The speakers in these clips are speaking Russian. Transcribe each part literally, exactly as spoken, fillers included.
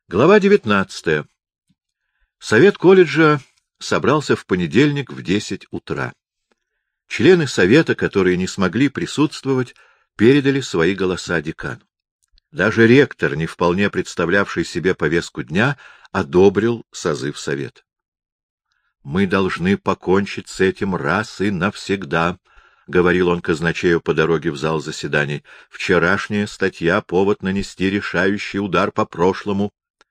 Глава девятнадцатая. Совет колледжа собрался в понедельник в десять утра. Члены совета, которые не смогли присутствовать, передали свои голоса декану. Даже ректор, не вполне представлявший себе повестку дня, одобрил созыв совета. «Мы должны покончить с этим раз и навсегда», — говорил он казначею по дороге в зал заседаний. «Вчерашняя статья — повод нанести решающий удар по прошлому.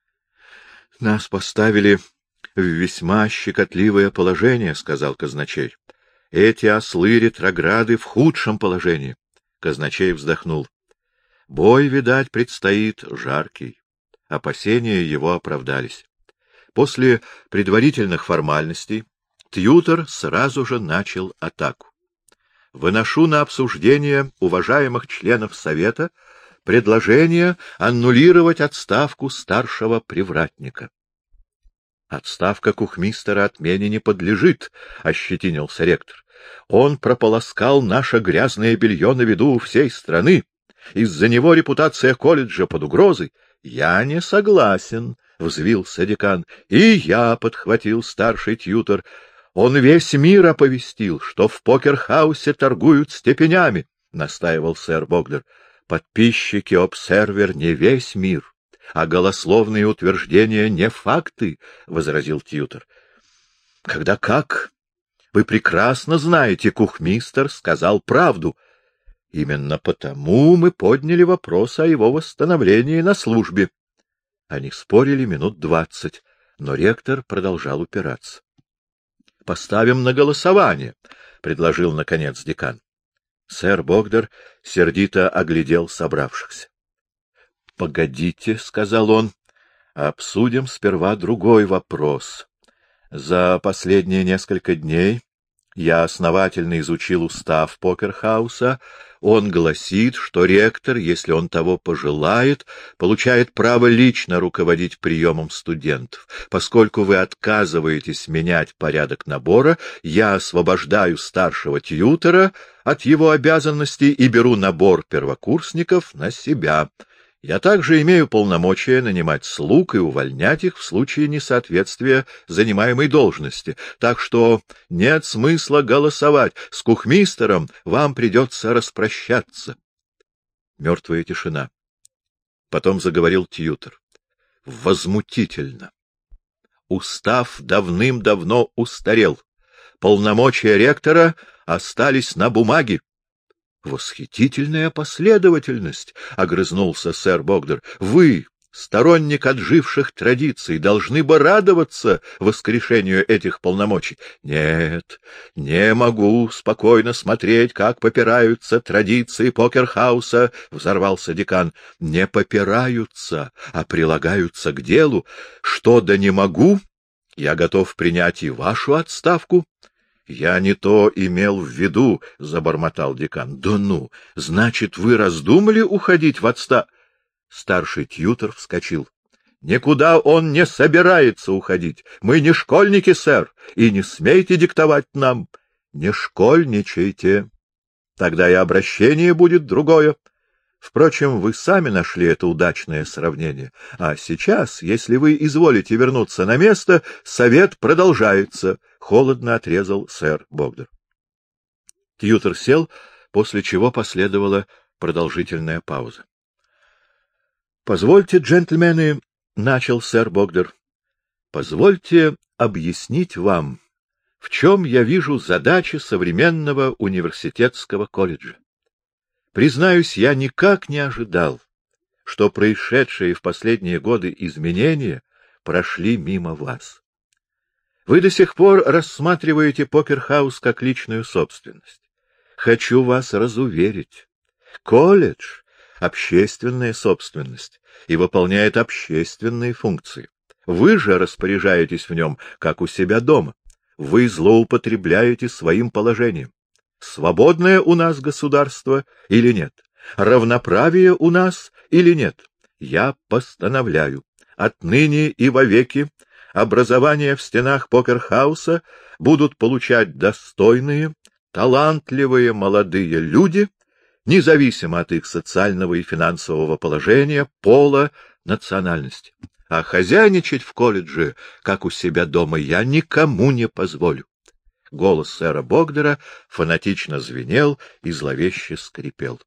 Нас поставили в весьма щекотливое положение, — сказал казначей. Эти ослы-ретрограды в худшем положении. Казначей вздохнул. Бой, видать, предстоит жаркий. Опасения его оправдались. После предварительных формальностей тьютор сразу же начал атаку. Выношу на обсуждение уважаемых членов Совета предложение аннулировать отставку старшего привратника. — Отставка кухмистера отмене не подлежит, — ощетинился ректор. — Он прополоскал наше грязное белье на виду у всей страны. Из-за него репутация колледжа под угрозой. — Я не согласен, — взвился декан. — И я, — подхватил старший тьютор. — Он весь мир оповестил, что в покерхаусе торгуют степенями, — настаивал сэр Богдер. Подписчики обсервер не весь мир, а голословные утверждения не факты, — возразил тьютор. — Когда как? Вы прекрасно знаете, кухмистер сказал правду. Именно потому мы подняли вопрос о его восстановлении на службе. Они спорили минут двадцать, но ректор продолжал упираться. — Поставим на голосование, — предложил, наконец, декан. Сэр Богдер сердито оглядел собравшихся. — Погодите, — сказал он, — обсудим сперва другой вопрос. За последние несколько дней я основательно изучил устав покерхауса. Он гласит, что ректор, если он того пожелает, получает право лично руководить приемом студентов. Поскольку вы отказываетесь менять порядок набора, я освобождаю старшего тьютора от его обязанностей и беру набор первокурсников на себя. Я также имею полномочия нанимать слуг и увольнять их в случае несоответствия занимаемой должности. Так что нет смысла голосовать. С кухмистером вам придется распрощаться. Мертвая тишина. Потом заговорил тьютор. Возмутительно. Устав давным-давно устарел. Полномочия ректора остались на бумаге. — Восхитительная последовательность! — огрызнулся сэр Богдер. — Вы, сторонник отживших традиций, должны бы радоваться воскрешению этих полномочий. — Нет, не могу спокойно смотреть, как попираются традиции покерхауса, — взорвался декан. — Не попираются, а прилагаются к делу. Что да не могу, я готов принять и вашу отставку. — Я не то имел в виду, — забормотал декан. — Да ну, значит, вы раздумали уходить в отста... Старший тьютор вскочил. — Никуда он не собирается уходить. Мы не школьники, сэр, и не смейте диктовать нам. Не школьничайте. Тогда и обращение будет другое. Впрочем, вы сами нашли это удачное сравнение. А сейчас, если вы изволите вернуться на место, совет продолжается, — холодно отрезал сэр Богдер. Тьютор сел, после чего последовала продолжительная пауза. — Позвольте, джентльмены, — начал сэр Богдер, — позвольте объяснить вам, в чем я вижу задачи современного университетского колледжа. Признаюсь, я никак не ожидал, что происшедшие в последние годы изменения прошли мимо вас. Вы до сих пор рассматриваете покерхаус как личную собственность. Хочу вас разуверить. Колледж — общественная собственность и выполняет общественные функции. Вы же распоряжаетесь в нем, как у себя дома. Вы злоупотребляете своим положением. Свободное у нас государство или нет? Равноправие у нас или нет? Я постановляю, отныне и вовеки образование в стенах покерхауса будут получать достойные, талантливые молодые люди, независимо от их социального и финансового положения, пола, национальности. а хозяйничать в колледже, как у себя дома, я никому не позволю. Голос сэра Богдера фанатично звенел и зловеще скрипел.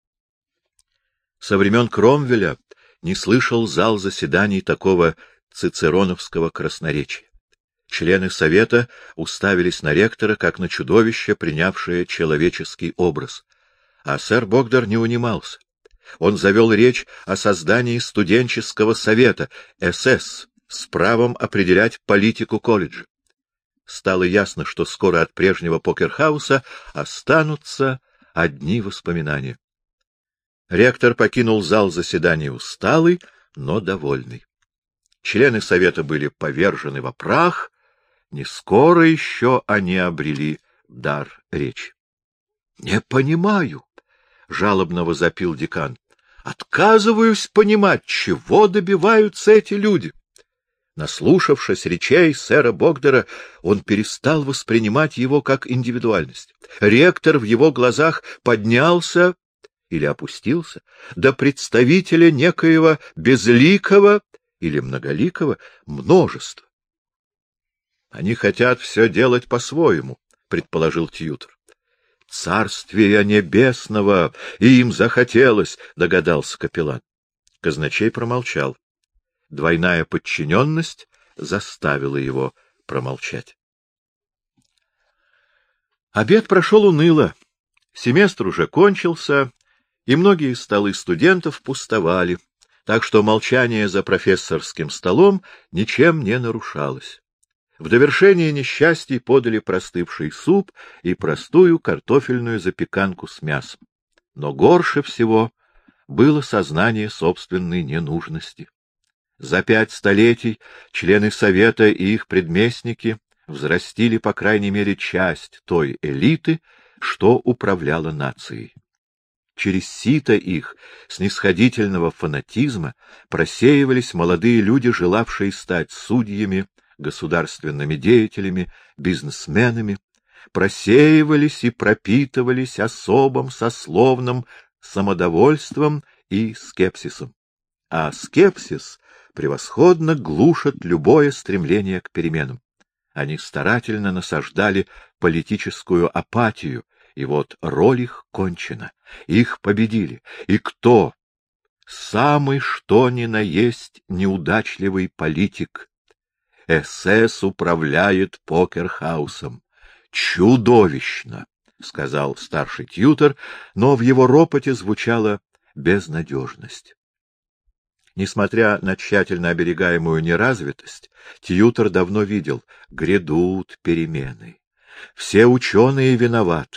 Со времен Кромвеля не слышал зал заседаний такого цицероновского красноречия. Члены совета уставились на ректора, как на чудовище, принявшее человеческий образ. А сэр Богдер не унимался. Он завел речь о создании студенческого совета, эс эс, с правом определять политику колледжа. Стало ясно, что скоро от прежнего покерхауса останутся одни воспоминания. Ректор покинул зал заседаний усталый, но довольный. Члены совета были повержены во прах, не скоро еще они обрели дар речи. — Не понимаю, — жалобно возопил декан. — Отказываюсь понимать, чего добиваются эти люди. Наслушавшись речей сэра Богдера, он перестал воспринимать его как индивидуальность. Ректор в его глазах поднялся или опустился до представителя некоего безликого или многоликого множества. — Они хотят все делать по-своему, — предположил тьютор. — Царствия небесного! И им захотелось, — догадался капеллан. Казначей промолчал. Двойная подчиненность заставила его промолчать. Обед прошел уныло. Семестр уже кончился, и многие столы студентов пустовали, так что молчание за профессорским столом ничем не нарушалось. В довершение несчастий подали простывший суп и простую картофельную запеканку с мясом. Но горше всего было сознание собственной ненужности. За пять столетий члены совета и их предместники взрастили, по крайней мере, часть той элиты, что управляла нацией. Через сито их снисходительного фанатизма просеивались молодые люди, желавшие стать судьями, государственными деятелями, бизнесменами, просеивались и пропитывались особым сословным самодовольством и скепсисом. А скепсис превосходно глушит любое стремление к переменам. Они старательно насаждали политическую апатию, и вот роль их кончена. Их победили. И кто? Самый что ни на есть неудачливый политик. эс эс управляет покерхаусом. Чудовищно, — сказал старший тьютор, но в его ропоте звучала безнадежность. Несмотря на тщательно оберегаемую неразвитость, тьютор давно видел — грядут перемены. Все ученые виноваты.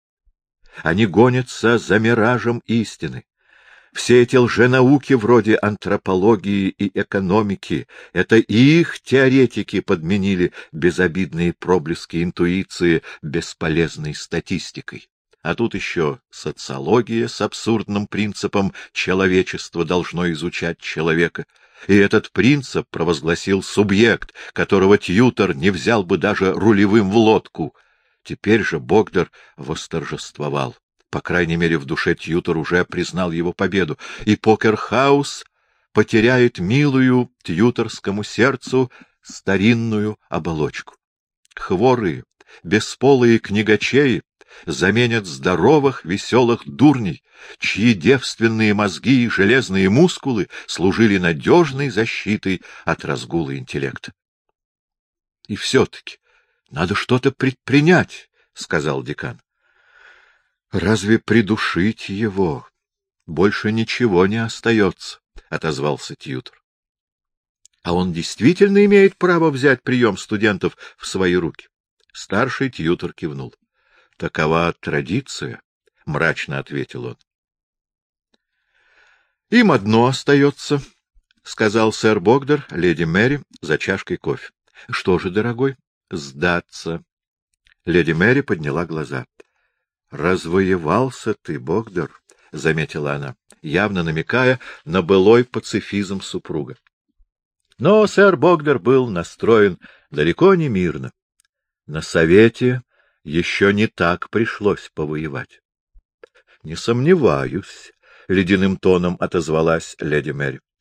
Они гонятся за миражем истины. Все эти лженауки вроде антропологии и экономики — это их теоретики подменили безобидные проблески интуиции бесполезной статистикой. А тут еще социология с абсурдным принципом «человечество должно изучать человека». И этот принцип провозгласил субъект, которого тьютор не взял бы даже рулевым в лодку. Теперь же Богдер восторжествовал. По крайней мере, в душе тьютор уже признал его победу, и покерхаус потеряет милую тьюторскому сердцу старинную оболочку. Хворые, бесполые книгачеи заменят здоровых, веселых дурней, чьи девственные мозги и железные мускулы служили надежной защитой от разгула интеллекта. — И все-таки надо что-то предпринять, — сказал декан. — Разве придушить его? Больше ничего не остается, — отозвался тьютор. — А он действительно имеет право взять прием студентов в свои руки? Старший тьютор кивнул. — Такова традиция, — мрачно ответил он. — Им одно остается, — сказал сэр Богдер леди Мэри за чашкой кофе. — Что же, дорогой? — Сдаться. Леди Мэри подняла глаза. — Развоевался ты, Богдер, — заметила она, явно намекая на былой пацифизм супруга. Но сэр Богдер был настроен далеко не мирно. На совете еще не так пришлось повоевать. — Не сомневаюсь, — ледяным тоном отозвалась леди Мэри.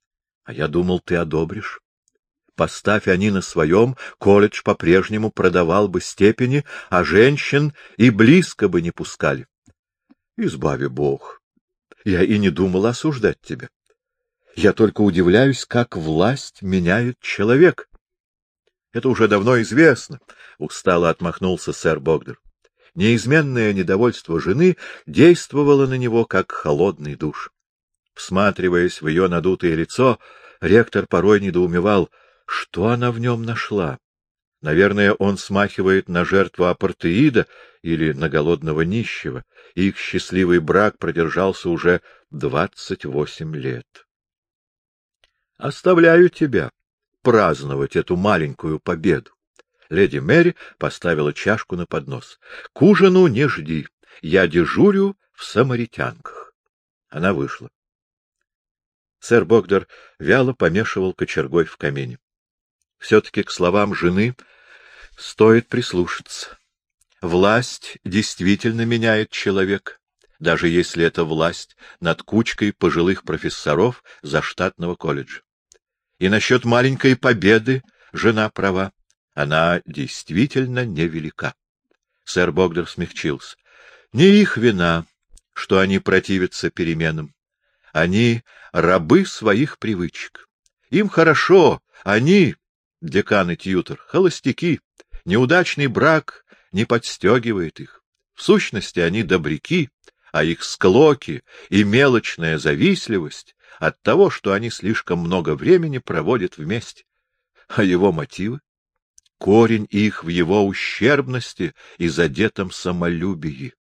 А я думал, ты одобришь. Поставь они на своем, колледж по-прежнему продавал бы степени, а женщин и близко бы не пускали. Избави Бог. Я и не думал осуждать тебя. Я только удивляюсь, как власть меняет человека. Это уже давно известно, — устало отмахнулся сэр Богдер. Неизменное недовольство жены действовало на него, как холодный душ. Всматриваясь в ее надутое лицо, ректор порой недоумевал, что она в нем нашла. Наверное, он смахивает на жертву апартеида или на голодного нищего. Их счастливый брак продержался уже двадцать восемь лет. Оставляю тебя праздновать эту маленькую победу. Леди Мэри поставила чашку на поднос. — К ужину не жди. Я дежурю в самаритянках. Она вышла. Сэр Богдер вяло помешивал кочергой в камине. Все-таки к словам жены стоит прислушаться. Власть действительно меняет человека, даже если это власть над кучкой пожилых профессоров заштатного колледжа. И насчет маленькой победы жена права. Она действительно невелика. Сэр Богдер смягчился. Не их вина, что они противятся переменам. Они рабы своих привычек. Им хорошо, они, декан и тьютор, холостяки. Неудачный брак не подстегивает их. В сущности, они добряки, а их склоки и мелочная завистливость от того, что они слишком много времени проводят вместе. А его мотивы? Корень их в его ущербности и задетом самолюбии.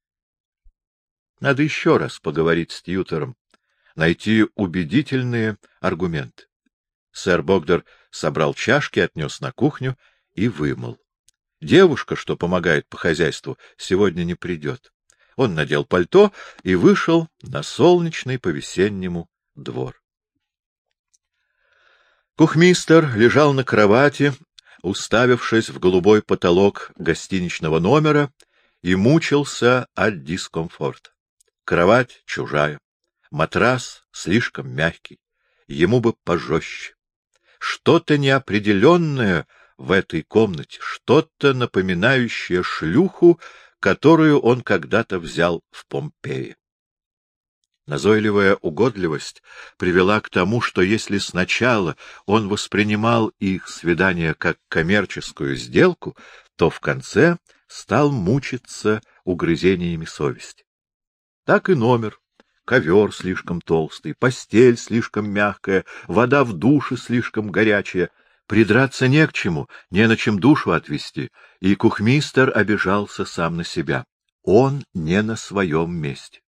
Надо еще раз поговорить с тьютором, найти убедительные аргументы. Сэр Богдер собрал чашки, отнес на кухню и вымыл. Девушка, что помогает по хозяйству, сегодня не придет. Он надел пальто и вышел на солнечный по-весеннему двор. Кухмистер лежал на кровати, уставившись в голубой потолок гостиничного номера, и мучился от дискомфорта. Кровать чужая, матрас слишком мягкий, ему бы пожестче. Что-то неопределенное в этой комнате, что-то напоминающее шлюху, которую он когда-то взял в Помпее. Назойливая угодливость привела к тому, что если сначала он воспринимал их свидание как коммерческую сделку, то в конце стал мучиться угрызениями совести. Так и номер. Ковер слишком толстый, постель слишком мягкая, вода в душе слишком горячая. Придраться не к чему, не на чем душу отвести, и кухмистер обижался сам на себя. Он не на своем месте.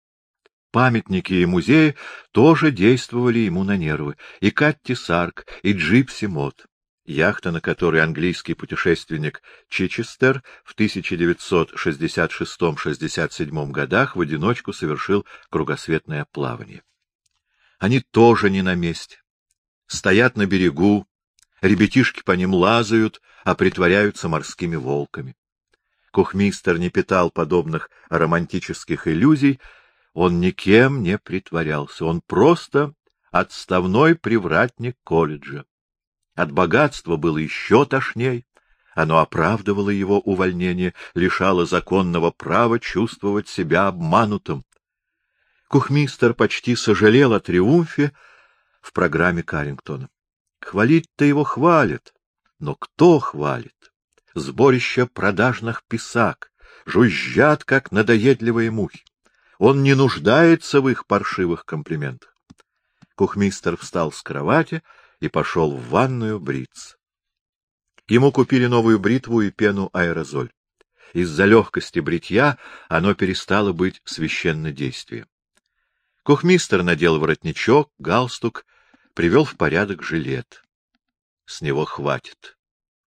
Памятники и музеи тоже действовали ему на нервы. И Катти Сарк, и Джипси Мод. Яхта, на которой английский путешественник Чичестер в тысяча девятьсот шестьдесят шестом — шестьдесят седьмом годах в одиночку совершил кругосветное плавание. Они тоже не на месте. Стоят на берегу, ребятишки по ним лазают, а притворяются морскими волками. Кухмистер не питал подобных романтических иллюзий, он никем не притворялся, он просто отставной привратник колледжа. От богатства было еще тошней, оно оправдывало его увольнение, лишало законного права чувствовать себя обманутым. Кухмистер почти сожалел о триумфе в программе Каррингтона. Хвалить-то его хвалят, но кто хвалит? Сборище продажных писак, жужжат, как надоедливые мухи. Он не нуждается в их паршивых комплиментах. Кухмистер встал с кровати и пошел в ванную бриться. Ему купили новую бритву и пену-аэрозоль. Из-за легкости бритья оно перестало быть священнодействием. Кухмистер надел воротничок, галстук, привел в порядок жилет. С него хватит.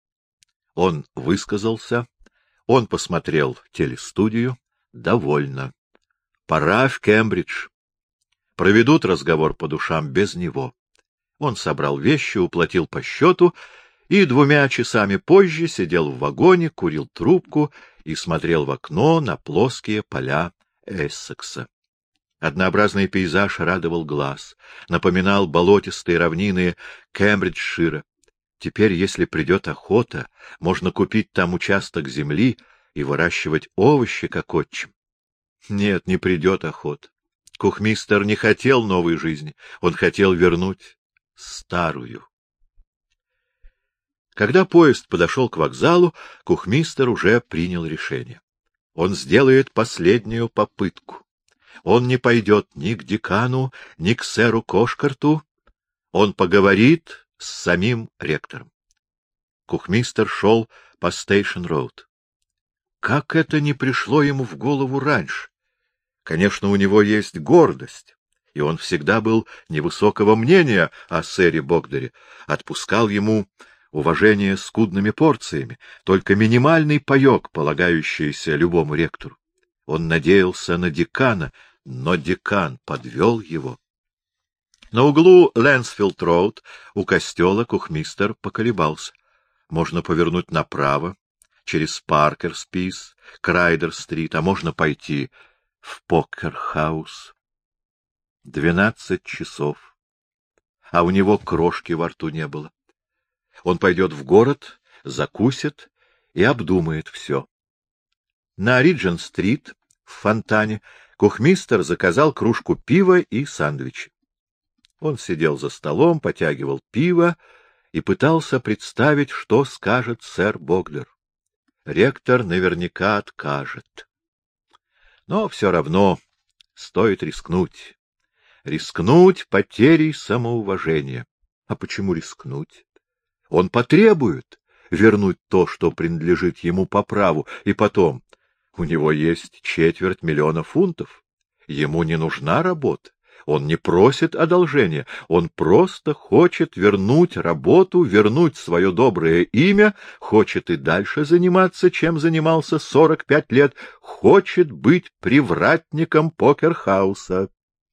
Он высказался, он посмотрел телестудию. Довольно. Пора в Кембридж. Проведут разговор по душам без него. Он собрал вещи, уплатил по счету и двумя часами позже сидел в вагоне, курил трубку и смотрел в окно на плоские поля Эссекса. Однообразный пейзаж радовал глаз, напоминал болотистые равнины Кембриджшира. Теперь, если придет охота, можно купить там участок земли и выращивать овощи, как отчим. Нет, не придет охота. Кухмистер не хотел новой жизни, он хотел вернуть старую. Когда поезд подошел к вокзалу, кухмистер уже принял решение. Он сделает последнюю попытку. Он не пойдет ни к декану, ни к сэру Кошкарту. Он поговорит с самим ректором. Кухмистер шел по Стейшн-роуд. Как это не пришло ему в голову раньше? Конечно, у него есть гордость, и он всегда был невысокого мнения о сэре Богдере, отпускал ему уважение скудными порциями, только минимальный паёк, полагающийся любому ректору. Он надеялся на декана, но декан подвел его. На углу Лэнсфилд-роуд у костела кухмистер поколебался. Можно повернуть направо, через Паркер-спис, Крайдер-стрит, а можно пойти в Покер-хаус. Двенадцать часов, а у него крошки во рту не было. Он пойдет в город, закусит и обдумает все. На Риджент-стрит, в фонтане, кухмистер заказал кружку пива и сандвичи. Он сидел за столом, потягивал пиво и пытался представить, что скажет сэр Богдер. Ректор наверняка откажет. Но все равно стоит рискнуть. Рискнуть потерей самоуважения. А почему рискнуть? Он потребует вернуть то, что принадлежит ему по праву, и потом у него есть четверть миллиона фунтов. Ему не нужна работа. Он не просит одолжения, он просто хочет вернуть работу, вернуть свое доброе имя, хочет и дальше заниматься, чем занимался сорок пять лет, хочет быть привратником покерхауса.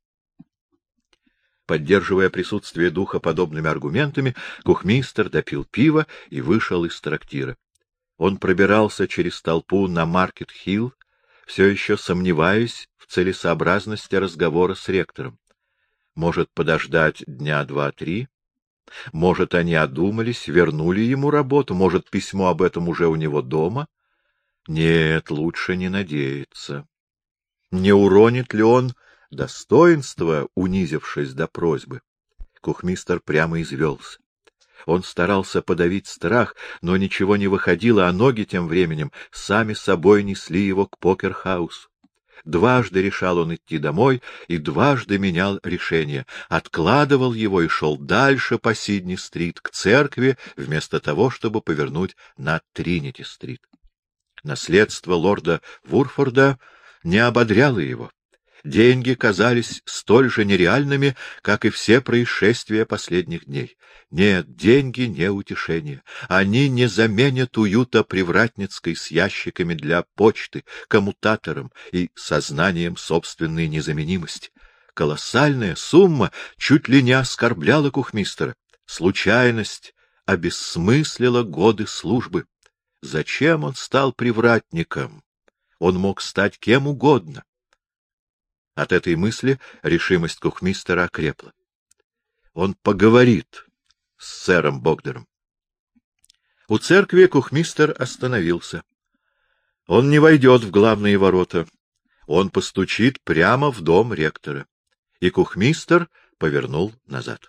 Поддерживая присутствие духа подобными аргументами, кухмистер допил пиво и вышел из трактира. Он пробирался через толпу на Маркет-Хилл, все еще сомневаясь в целесообразности разговора с ректором. Может, подождать дня два-три? Может, они одумались, вернули ему работу? Может, письмо об этом уже у него дома? Нет, лучше не надеяться. Не уронит ли он достоинство, унизившись до просьбы? Кухмистер прямо извелся. Он старался подавить страх, но ничего не выходило, а ноги тем временем сами собой несли его к покерхаусу. Дважды решал он идти домой и дважды менял решение, откладывал его и шел дальше по Сидни-стрит к церкви, вместо того, чтобы повернуть на Тринити-стрит. Наследство лорда Вурфорда не ободряло его. Деньги казались столь же нереальными, как и все происшествия последних дней. Нет, деньги не утешение. Они не заменят уюта привратницкой с ящиками для почты, коммутатором и сознанием собственной незаменимости. Колоссальная сумма чуть ли не оскорбляла кухмистера. Случайность обессмыслила годы службы. Зачем он стал привратником? Он мог стать кем угодно. От этой мысли решимость кухмистера окрепла. Он поговорит с сэром Богдером. У церкви кухмистер остановился. Он не войдет в главные ворота. Он постучит прямо в дом ректора. И кухмистер повернул назад.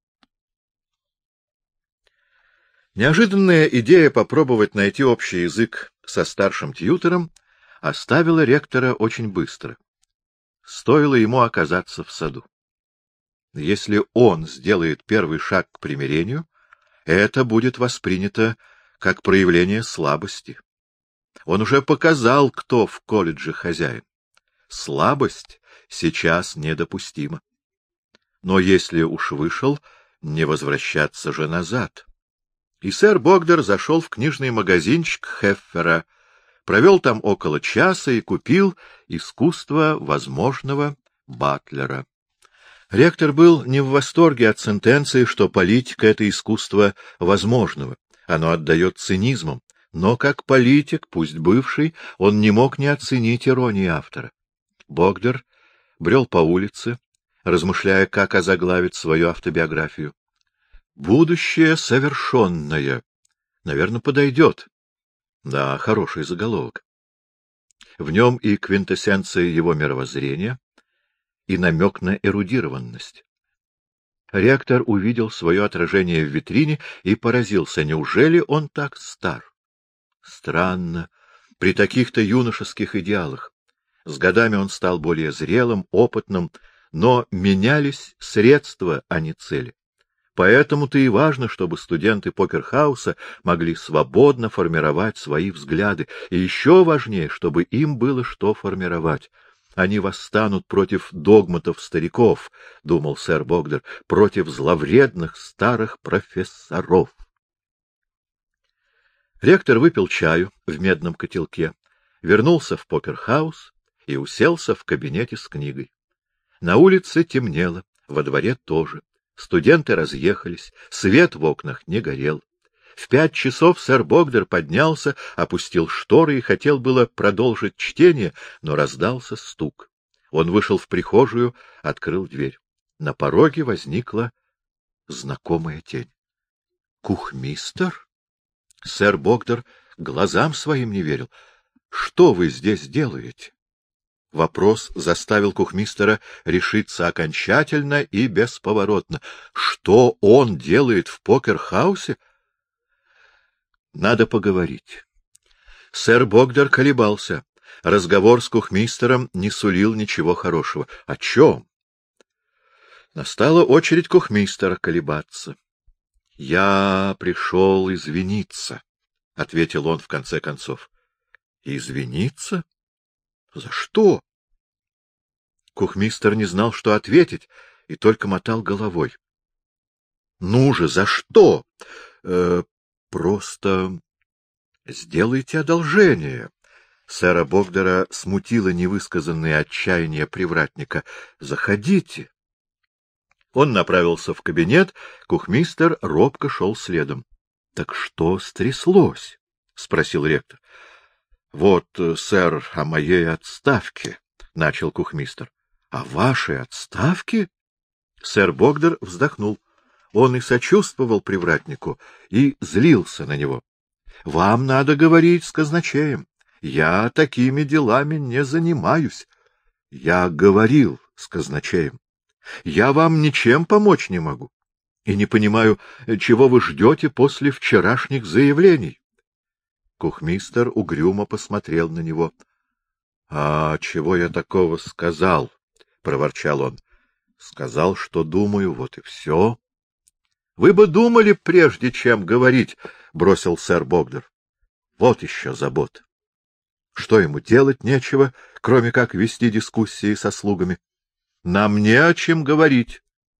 Неожиданная идея попробовать найти общий язык со старшим тьютором оставила ректора очень быстро. Стоило ему оказаться в саду. Если он сделает первый шаг к примирению, это будет воспринято как проявление слабости. Он уже показал, кто в колледже хозяин. Слабость сейчас недопустима. Но если уж вышел, не возвращаться же назад. И сэр Богдер зашел в книжный магазинчик Хеффера, провел там около часа и купил «Искусство возможного Батлера». Ректор был не в восторге от сентенции, что политика — это искусство возможного. Оно отдает цинизмом. Но как политик, пусть бывший, он не мог не оценить иронии автора. Богдер брел по улице, размышляя, как озаглавить свою автобиографию. «Будущее совершенное». Наверное, подойдет. Да, хороший заголовок. В нем и квинтэссенция его мировоззрения, и намек на эрудированность. Ректор увидел свое отражение в витрине и поразился. Неужели он так стар? Странно. При таких-то юношеских идеалах. С годами он стал более зрелым, опытным, но менялись средства, а не цели. Поэтому-то и важно, чтобы студенты Покерхауса могли свободно формировать свои взгляды, и еще важнее, чтобы им было что формировать. Они восстанут против догматов стариков, — думал сэр Богдер, — против зловредных старых профессоров. Ректор выпил чаю в медном котелке, вернулся в Покерхаус и уселся в кабинете с книгой. На улице темнело, во дворе тоже. Студенты разъехались, свет в окнах не горел. В пять часов сэр Богдер поднялся, опустил шторы и хотел было продолжить чтение, но раздался стук. Он вышел в прихожую, открыл дверь. На пороге возникла знакомая тень. — Кухмистер? Сэр Богдер глазам своим не верил. — Что вы здесь делаете? Вопрос заставил кухмистера решиться окончательно и бесповоротно. Что он делает в Покерхаусе? Надо поговорить. Сэр Богдер колебался. Разговор с кухмистером не сулил ничего хорошего. О чем? Настала очередь кухмистера колебаться. — Я пришел извиниться, — ответил он в конце концов. — Извиниться? За что? Кухмистер не знал, что ответить, и только мотал головой. — Ну же, за что? Э, просто сделайте одолжение. Сэра Богдера смутило невысказанное отчаяние привратника. — Заходите. Он направился в кабинет, кухмистер робко шел следом. — Так что стряслось? — спросил ректор. — Вот, сэр, о моей отставке, — начал кухмистер. — О вашей отставке? Сэр Богдер вздохнул. Он и сочувствовал привратнику, и злился на него. — Вам надо говорить с казначеем. Я такими делами не занимаюсь. Я говорил с казначеем. Я вам ничем помочь не могу. И не понимаю, чего вы ждете после вчерашних заявлений. Кухмистер угрюмо посмотрел на него. — А чего я такого сказал? — проворчал он. — Сказал, что думаю, вот и все. — Вы бы думали, прежде чем говорить, — бросил сэр Богдер. — Вот еще забота. Что ему делать нечего, кроме как вести дискуссии со слугами? Нам не о чем говорить.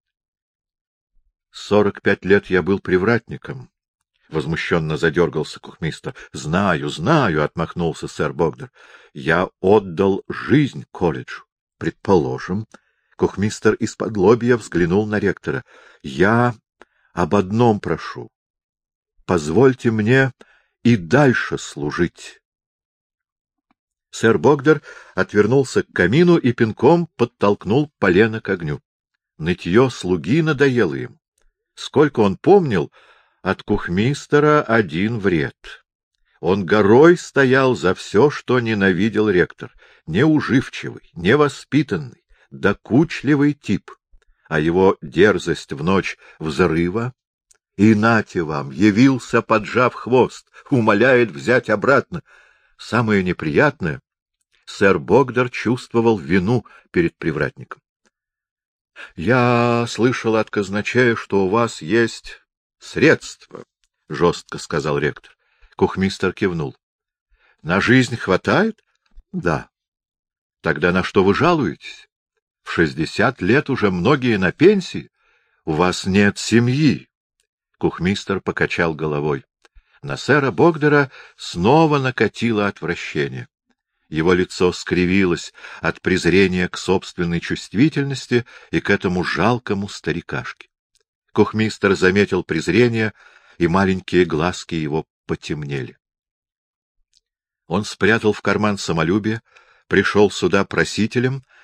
Сорок пять лет я был привратником. Возмущенно задергался кухмистер. — Знаю, знаю, — отмахнулся сэр Богдер. — Я отдал жизнь колледжу. — Предположим. Кухмистер исподлобья взглянул на ректора. — Я об одном прошу. Позвольте мне и дальше служить. Сэр Богдер отвернулся к камину и пинком подтолкнул полено к огню. Нытье слуги надоело им. Сколько он помнил, от кухмистера один вред. Он горой стоял за все, что ненавидел ректор. Неуживчивый, невоспитанный, докучливый тип. А его дерзость в ночь взрыва, и нате вам, явился, поджав хвост, умоляет взять обратно. Самое неприятное — сэр Богдер чувствовал вину перед привратником. — Я слышал от казначея, что у вас есть средства, — жестко сказал ректор. Кухмистер кивнул. — На жизнь хватает? — Да. — Тогда на что вы жалуетесь? В шестьдесят лет уже многие на пенсии. У вас нет семьи. Кухмистер покачал головой. На сэра Богдера снова накатило отвращение. Его лицо скривилось от презрения к собственной чувствительности и к этому жалкому старикашке. Кухмистер заметил презрение, и маленькие глазки его потемнели. Он спрятал в карман самолюбие, пришел сюда просителем,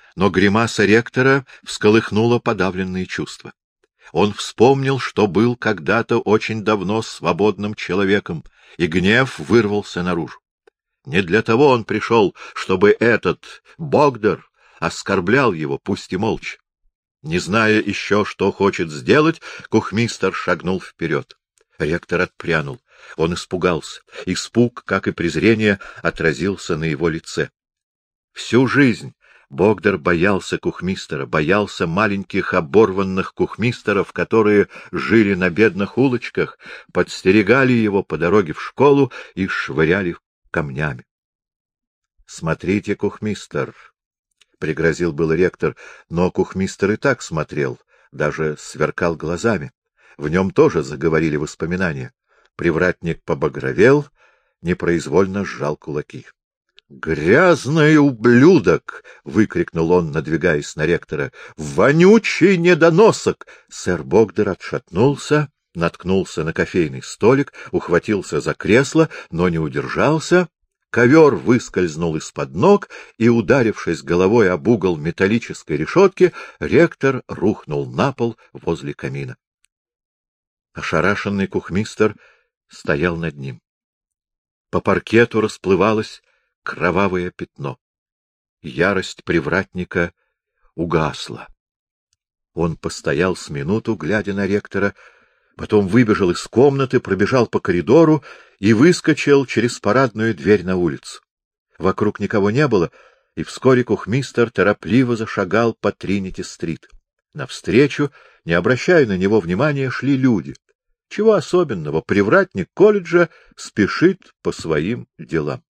но гримаса ректора всколыхнула подавленные чувства. Он вспомнил, что был когда-то очень давно свободным человеком, и гнев вырвался наружу. Не для того он пришел, чтобы этот Богдар оскорблял его, пусть и молча. Не зная еще, что хочет сделать, кухмистер шагнул вперед. Ректор отпрянул. Он испугался. Испуг, как и презрение, отразился на его лице. Всю жизнь Богдар боялся кухмистера, боялся маленьких оборванных кухмистеров, которые жили на бедных улочках, подстерегали его по дороге в школу и швыряли камнями. — Смотрите, кухмистер! — пригрозил был ректор, но кухмистер и так смотрел, даже сверкал глазами. В нем тоже заговорили воспоминания. Привратник побагровел, непроизвольно сжал кулаки. — Грязный ублюдок! — выкрикнул он, надвигаясь на ректора. — Вонючий недоносок! Сэр Богдар отшатнулся, наткнулся на кофейный столик, ухватился за кресло, но не удержался. Ковер выскользнул из-под ног, и, ударившись головой об угол металлической решетки, ректор рухнул на пол возле камина. Ошарашенный кухмистер стоял над ним. По паркету расплывалось кровавое пятно. Ярость привратника угасла. Он постоял с минуту, глядя на ректора, потом выбежал из комнаты, пробежал по коридору и выскочил через парадную дверь на улицу. Вокруг никого не было, и вскоре кухмистер торопливо зашагал по Тринити-стрит. Навстречу, не обращая на него внимания, шли люди. Чего особенного, привратник колледжа спешит по своим делам.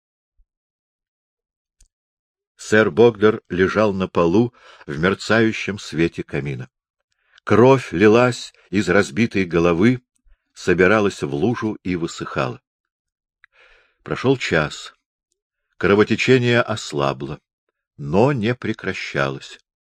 Сэр Богдар лежал на полу в мерцающем свете камина. Кровь лилась из разбитой головы, собиралась в лужу и высыхала. Прошел час. Кровотечение ослабло, но не прекращалось.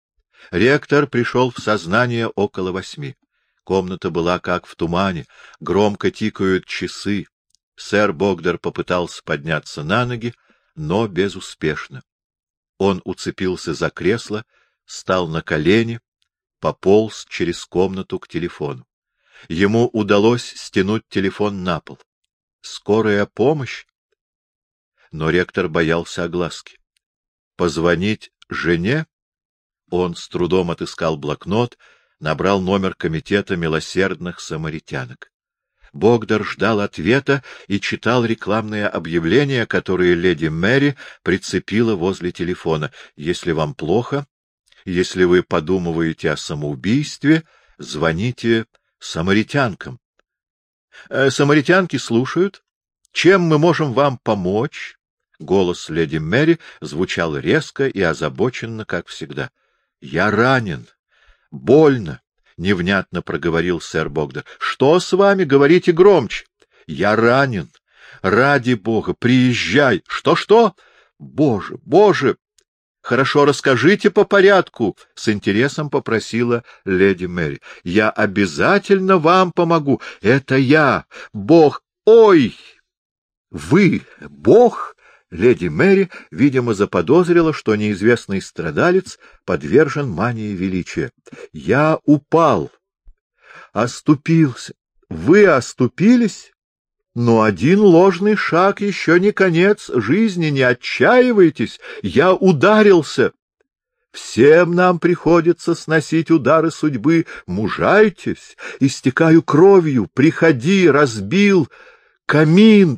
Ректор пришел в сознание около восьми. Комната была как в тумане, громко тикают часы. Сэр Богдар попытался подняться на ноги, но безуспешно. Он уцепился за кресло, стал на колени, пополз через комнату к телефону. Ему удалось стянуть телефон на пол. Скорая помощь? Но ректор боялся огласки. Позвонить жене? Он с трудом отыскал блокнот, набрал номер комитета милосердных самаритянок. Богдар ждал ответа и читал рекламные объявления, которые леди Мэри прицепила возле телефона. Если вам плохо, если вы подумываете о самоубийстве, звоните самаритянкам. Э, самаритянки слушают. Чем мы можем вам помочь? Голос леди Мэри звучал резко и озабоченно, как всегда. — Я ранен. Больно. — невнятно проговорил сэр Богдар. — Что с вами? Говорите громче. — Я ранен. Ради бога, приезжай. Что, — Что-что? — Боже, боже! — Хорошо, расскажите по порядку, — с интересом попросила леди Мэри. — Я обязательно вам помогу. Это я, Бог. Ой! Вы, Бог? Леди Мэри, видимо, заподозрила, что неизвестный страдалец подвержен мании величия. — Я упал. Оступился. Вы оступились? Но один ложный шаг еще не конец жизни, не отчаивайтесь. Я ударился. Всем нам приходится сносить удары судьбы. Мужайтесь, истекаю кровью. Приходи, разбил камин.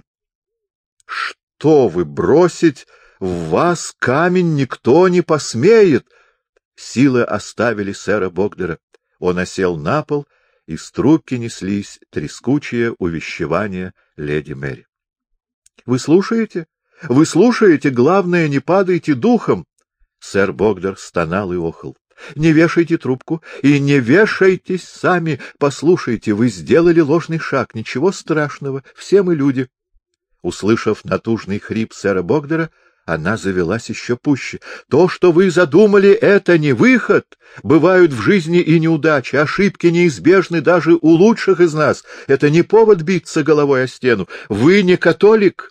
Что вы, бросить в вас камень никто не посмеет? Силы оставили сэра Богдара. Он осел на пол, из трубки неслись трескучие увещевания леди Мэри. — Вы слушаете? Вы слушаете? Главное, не падайте духом! Сэр Богдар стонал и охал. — Не вешайте трубку и не вешайтесь сами. Послушайте, вы сделали ложный шаг. Ничего страшного, все мы люди. Услышав натужный хрип сэра Богдара, она завелась еще пуще. — То, что вы задумали, это не выход. Бывают в жизни и неудачи, ошибки неизбежны даже у лучших из нас. Это не повод биться головой о стену. Вы не католик.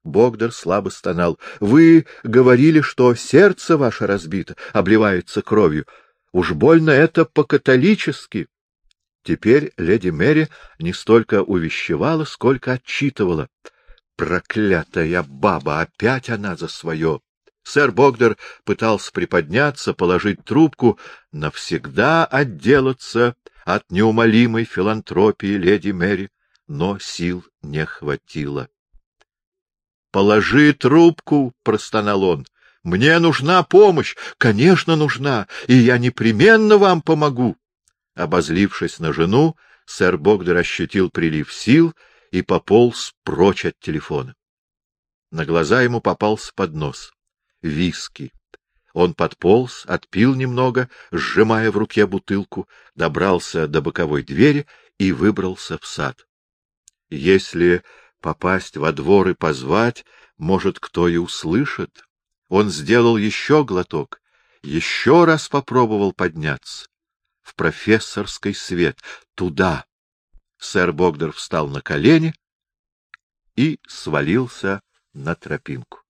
Богдар слабо стонал. — Вы говорили, что сердце ваше разбито, обливается кровью. Уж больно это по-католически. Теперь леди Мэри не столько увещевала, сколько отчитывала. Проклятая баба! Опять она за свое! Сэр Богдар пытался приподняться, положить трубку, навсегда отделаться от неумолимой филантропии леди Мэри, но сил не хватило. — Положи трубку! — простонал он. — Мне нужна помощь! Конечно, нужна! И я непременно вам помогу! Обозлившись на жену, сэр Богдар ощутил прилив сил и пополз прочь от телефона. На глаза ему попался поднос. Виски. Он подполз, отпил немного, сжимая в руке бутылку, добрался до боковой двери и выбрался в сад. Если попасть во двор и позвать, может, кто и услышит. Он сделал еще глоток, еще раз попробовал подняться. В профессорский свет. Туда. Сэр Богдар встал на колени и свалился на тропинку.